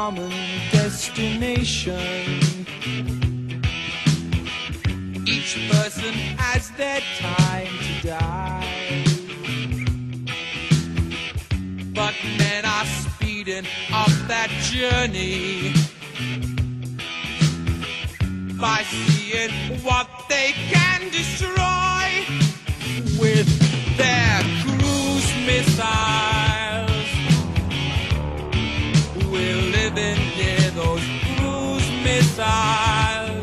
common destination. Each person has their time to die, but men are speeding up that journey by seeing what they can destroy with their cruise missiles. We're living near those cruise missiles.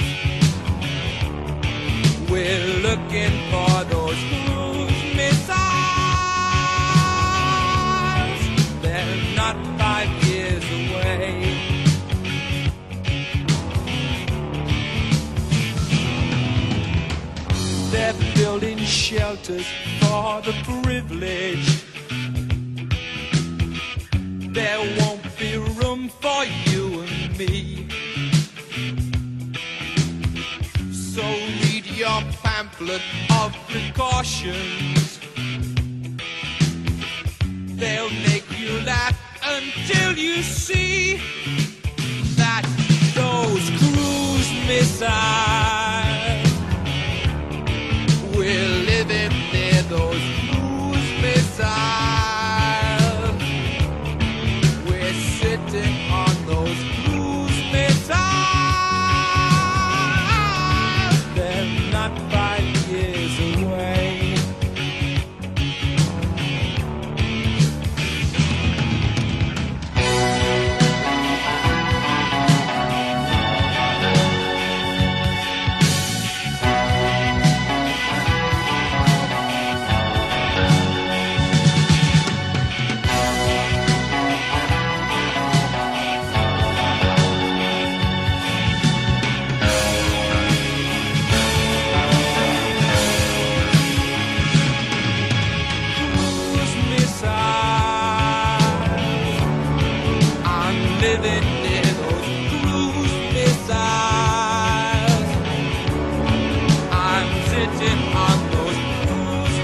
We're looking for those cruise missiles. They're not 5 years away. They're building shelters for the privileged. There won't be room for you and me. So read your pamphlet of precautions. They'll make you laugh until you see that those cruise missiles, we're living near those cruise missiles. We're sitting on those cruise missiles. They're not 5 years away. Living near those cruise missiles. I'm sitting on those cruise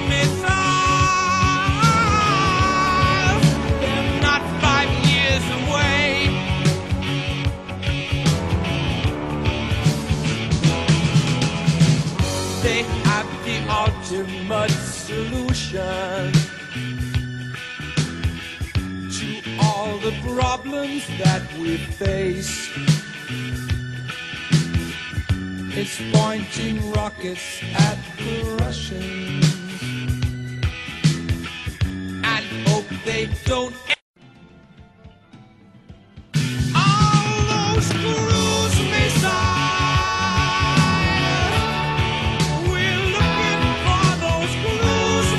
missiles. They're not 5 years away. They have the ultimate solution to all the problems that we face. It's pointing rockets at the Russians and hope they don't. All those cruise missiles, we're looking for those cruise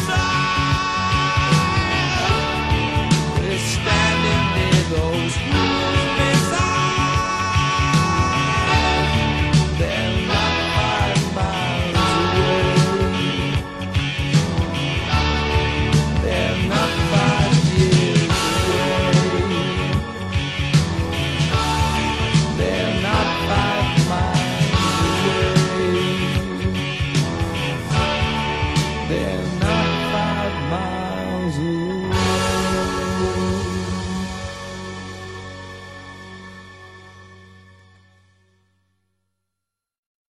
missiles. We're standing near those cruise missiles. They're not 5 miles away. They're not 5 years away. They're not 5 miles away. They're not 5 miles away.